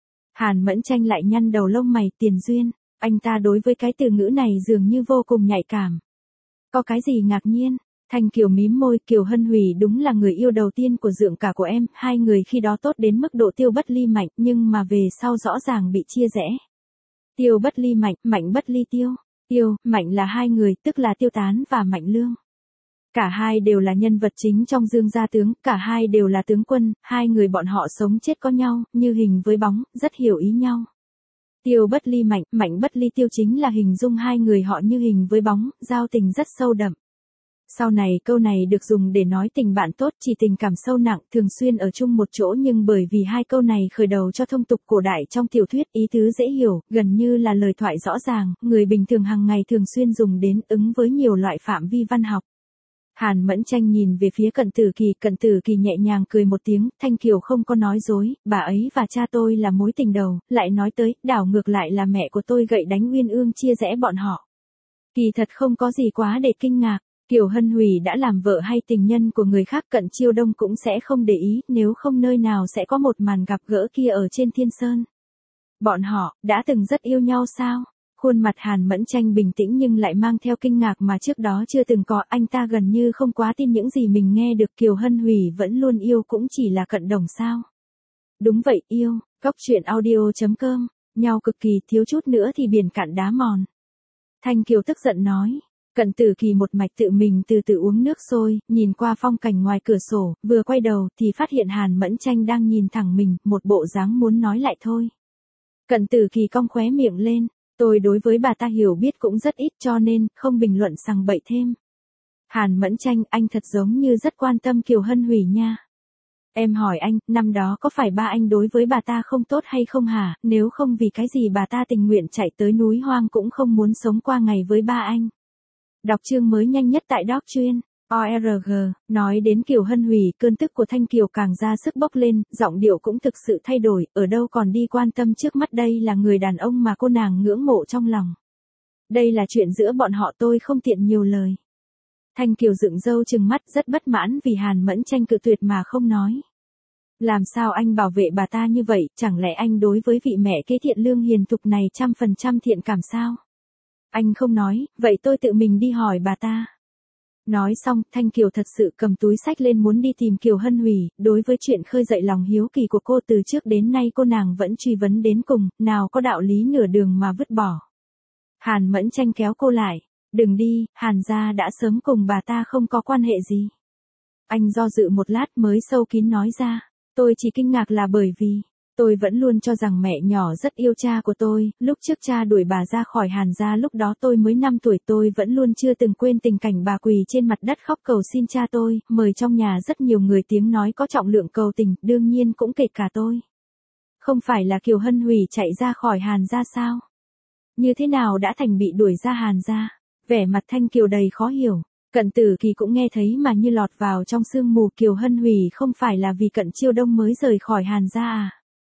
Hàn Mẫn Tranh lại nhăn đầu lông mày, tiền duyên, anh ta đối với cái từ ngữ này dường như vô cùng nhạy cảm. Có cái gì ngạc nhiên? Thanh Kiều mím môi, Kiều Hân Hủy đúng là người yêu đầu tiên của dượng cả của em, hai người khi đó tốt đến mức độ tiêu bất ly mạnh, nhưng mà về sau rõ ràng bị chia rẽ. Tiêu bất ly mạnh, mạnh bất ly tiêu. Tiêu, mạnh là hai người, tức là Tiêu Tán và Mạnh Lương. Cả hai đều là nhân vật chính trong Dương Gia Tướng, cả hai đều là tướng quân, hai người bọn họ sống chết có nhau, như hình với bóng, rất hiểu ý nhau. Tiêu bất ly mạnh, mạnh bất ly tiêu chính là hình dung hai người họ như hình với bóng, giao tình rất sâu đậm. Sau này câu này được dùng để nói tình bạn tốt, chỉ tình cảm sâu nặng, thường xuyên ở chung một chỗ, nhưng bởi vì hai câu này khởi đầu cho thông tục cổ đại trong tiểu thuyết, ý tứ dễ hiểu, gần như là lời thoại rõ ràng, người bình thường hàng ngày thường xuyên dùng đến, ứng với nhiều loại phạm vi văn học. Hàn Mẫn Tranh nhìn về phía Cận Tử Kỳ nhẹ nhàng cười một tiếng, Thanh Kiều không có nói dối, bà ấy và cha tôi là mối tình đầu, lại nói tới, đảo ngược lại là mẹ của tôi gậy đánh uyên ương chia rẽ bọn họ. Kỳ thật không có gì quá để kinh ngạc. Kiều Hân Hủy đã làm vợ hay tình nhân của người khác, Cận Chiêu Đông cũng sẽ không để ý, nếu không nơi nào sẽ có một màn gặp gỡ kia ở trên Thiên Sơn. Bọn họ, đã từng rất yêu nhau sao? Khuôn mặt Hàn Mẫn Tranh bình tĩnh nhưng lại mang theo kinh ngạc mà trước đó chưa từng có, anh ta gần như không quá tin những gì mình nghe được. Kiều Hân Hủy vẫn luôn yêu cũng chỉ là Cận Đồng sao? Đúng vậy, yêu, Cóc Truyện Audio.com, nhau cực kỳ, thiếu chút nữa thì biển cạn đá mòn. Thanh Kiều tức giận nói. Cận Tử Kỳ một mạch tự mình từ từ uống nước sôi, nhìn qua phong cảnh ngoài cửa sổ, vừa quay đầu thì phát hiện Hàn Mẫn Tranh đang nhìn thẳng mình, một bộ dáng muốn nói lại thôi. Cận Tử Kỳ cong khóe miệng lên, tôi đối với bà ta hiểu biết cũng rất ít cho nên không bình luận sằng bậy thêm. Hàn Mẫn Tranh, anh thật giống như rất quan tâm Kiều Hân Hủy nha. Em hỏi anh, năm đó có phải ba anh đối với bà ta không tốt hay không hả, nếu không vì cái gì bà ta tình nguyện chạy tới núi hoang cũng không muốn sống qua ngày với ba anh. Đọc chương mới nhanh nhất tại Doc Chuyên. ORG, nói đến Kiều Hân Hủy, cơn tức của Thanh Kiều càng ra sức bốc lên, giọng điệu cũng thực sự thay đổi, ở đâu còn đi quan tâm trước mắt, đây là người đàn ông mà cô nàng ngưỡng mộ trong lòng. Đây là chuyện giữa bọn họ, tôi không tiện nhiều lời. Thanh Kiều dựng râu trừng mắt, rất bất mãn vì Hàn Mẫn Tranh cự tuyệt mà không nói. Làm sao anh bảo vệ bà ta như vậy, chẳng lẽ anh đối với vị mẹ kế thiện lương hiền thục này 100% thiện cảm sao? Anh không nói, vậy tôi tự mình đi hỏi bà ta. Nói xong, Thanh Kiều thật sự cầm túi xách lên muốn đi tìm Kiều Hân Hủy, đối với chuyện khơi dậy lòng hiếu kỳ của cô từ trước đến nay cô nàng vẫn truy vấn đến cùng, nào có đạo lý nửa đường mà vứt bỏ. Hàn Mẫn Tranh kéo cô lại, đừng đi, Hàn gia đã sớm cùng bà ta không có quan hệ gì. Anh do dự một lát mới sâu kín nói ra, tôi chỉ kinh ngạc là bởi vì tôi vẫn luôn cho rằng mẹ nhỏ rất yêu cha của tôi, lúc trước cha đuổi bà ra khỏi Hàn gia lúc đó tôi mới 5 tuổi, tôi vẫn luôn chưa từng quên tình cảnh bà quỳ trên mặt đất khóc cầu xin cha tôi, mời trong nhà rất nhiều người, tiếng nói có trọng lượng cầu tình, đương nhiên cũng kể cả tôi. Không phải là Kiều Hân Hủy chạy ra khỏi Hàn gia sao? Như thế nào đã thành bị đuổi ra Hàn gia? Vẻ mặt Thanh Kiều đầy khó hiểu. Cận Tử Kỳ cũng nghe thấy mà như lọt vào trong sương mù. Kiều Hân Hủy không phải là vì Cận Chiêu Đông mới rời khỏi Hàn gia à?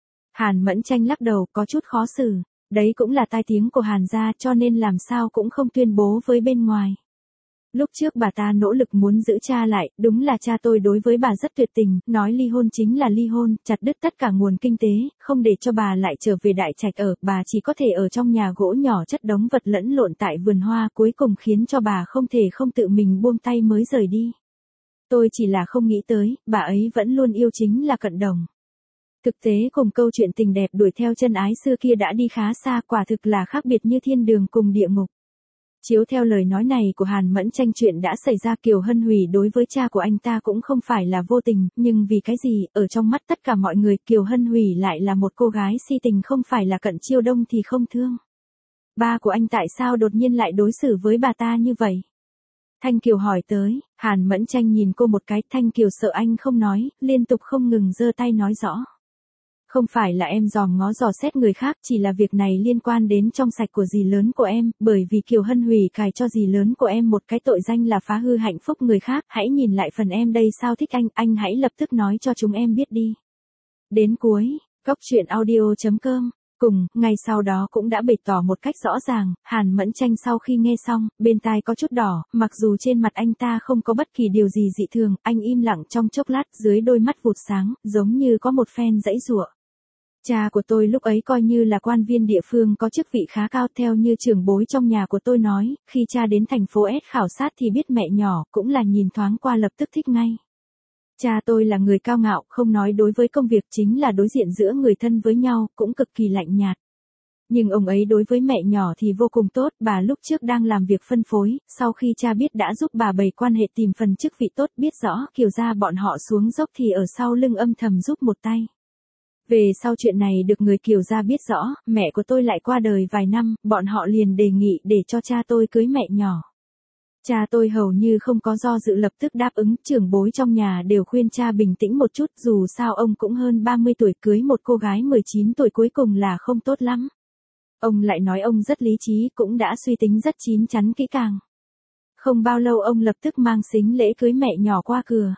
Hàn Mẫn Tranh lắc đầu, có chút khó xử, đấy cũng là tai tiếng của Hàn gia cho nên làm sao cũng không tuyên bố với bên ngoài. Lúc trước bà ta nỗ lực muốn giữ cha lại, đúng là cha tôi đối với bà rất tuyệt tình, nói ly hôn chính là ly hôn, chặt đứt tất cả nguồn kinh tế, không để cho bà lại trở về đại trạch ở, bà chỉ có thể ở trong nhà gỗ nhỏ chất đống vật lẫn lộn tại vườn hoa, cuối cùng khiến cho bà không thể không tự mình buông tay mới rời đi. Tôi chỉ là không nghĩ tới, bà ấy vẫn luôn yêu chính là Cận Đồng. Thực tế cùng câu chuyện tình đẹp đuổi theo chân ái xưa kia đã đi khá xa, quả thực là khác biệt như thiên đường cùng địa ngục. Chiếu theo lời nói này của Hàn Mẫn Tranh, chuyện đã xảy ra Kiều Hân Hủy đối với cha của anh ta cũng không phải là vô tình, nhưng vì cái gì, ở trong mắt tất cả mọi người Kiều Hân Hủy lại là một cô gái si tình, không phải là Cận Chiêu Đông thì không thương. Ba của anh tại sao đột nhiên lại đối xử với bà ta như vậy? Thanh Kiều hỏi tới, Hàn Mẫn Tranh nhìn cô một cái, Thanh Kiều sợ anh không nói, liên tục không ngừng giơ tay nói rõ. Không phải là em dòm ngó dò xét người khác, chỉ là việc này liên quan đến trong sạch của dì lớn của em, bởi vì Kiều Hân Hủy cài cho dì lớn của em một cái tội danh là phá hư hạnh phúc người khác, hãy nhìn lại phần em đây sao thích anh hãy lập tức nói cho chúng em biết đi. Đến cuối, Cốc truyện audio.com. Cùng, ngày sau đó cũng đã bày tỏ một cách rõ ràng, Hàn Mẫn Tranh sau khi nghe xong, bên tai có chút đỏ, mặc dù trên mặt anh ta không có bất kỳ điều gì dị thường, anh im lặng trong chốc lát, dưới đôi mắt vụt sáng, giống như có một phen giãy giụa. Cha của tôi lúc ấy coi như là quan viên địa phương có chức vị khá cao, theo như trưởng bối trong nhà của tôi nói, khi cha đến thành phố S khảo sát thì biết mẹ nhỏ, cũng là nhìn thoáng qua lập tức thích ngay. Cha tôi là người cao ngạo, không nói đối với công việc, chính là đối diện giữa người thân với nhau, cũng cực kỳ lạnh nhạt. Nhưng ông ấy đối với mẹ nhỏ thì vô cùng tốt, bà lúc trước đang làm việc phân phối, sau khi cha biết đã giúp bà bày quan hệ tìm phần chức vị tốt, biết rõ Kiều gia bọn họ xuống dốc thì ở sau lưng âm thầm giúp một tay. Về sau chuyện này được người Kiều gia biết rõ, mẹ của tôi lại qua đời vài năm, bọn họ liền đề nghị để cho cha tôi cưới mẹ nhỏ. Cha tôi hầu như không có do dự lập tức đáp ứng, trưởng bối trong nhà đều khuyên cha bình tĩnh một chút, dù sao ông cũng hơn 30 tuổi, cưới một cô gái 19 tuổi cuối cùng là không tốt lắm. Ông lại nói ông rất lý trí, cũng đã suy tính rất chín chắn kỹ càng. Không bao lâu ông lập tức mang sính lễ cưới mẹ nhỏ qua cửa.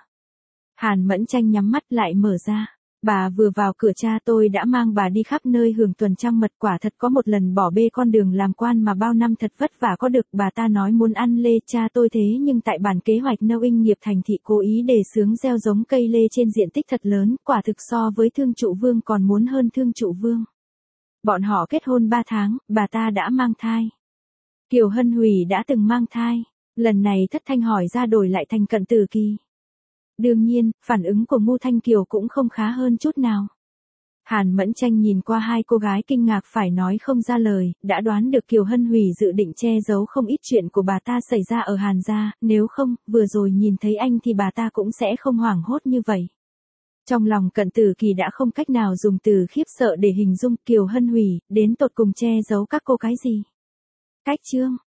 Hàn Mẫn Tranh nhắm mắt lại mở ra. Bà vừa vào cửa cha tôi đã mang bà đi khắp nơi hưởng tuần trăng mật, quả thật có một lần bỏ bê con đường làm quan mà bao năm thật vất vả có được, bà ta nói muốn ăn lê cha tôi, thế nhưng tại bản kế hoạch nâu inh nghiệp thành thị cố ý đề xướng gieo giống cây lê trên diện tích thật lớn, quả thực so với thương trụ vương còn muốn hơn thương trụ vương. Bọn họ kết hôn 3 tháng, bà ta đã mang thai. Kiều Hân Hủy đã từng mang thai, lần này thất thanh hỏi ra đổi lại thành cận tử kỳ. Đương nhiên, phản ứng của Ngô Thanh Kiều cũng không khá hơn chút nào. Hàn Mẫn Tranh nhìn qua hai cô gái kinh ngạc phải nói không ra lời, đã đoán được Kiều Hân Hủy dự định che giấu không ít chuyện của bà ta xảy ra ở Hàn gia, nếu không, vừa rồi nhìn thấy anh thì bà ta cũng sẽ không hoảng hốt như vậy. Trong lòng cận tử kỳ đã không cách nào dùng từ khiếp sợ để hình dung Kiều Hân Hủy, đến tột cùng che giấu các cô cái gì. Cách chương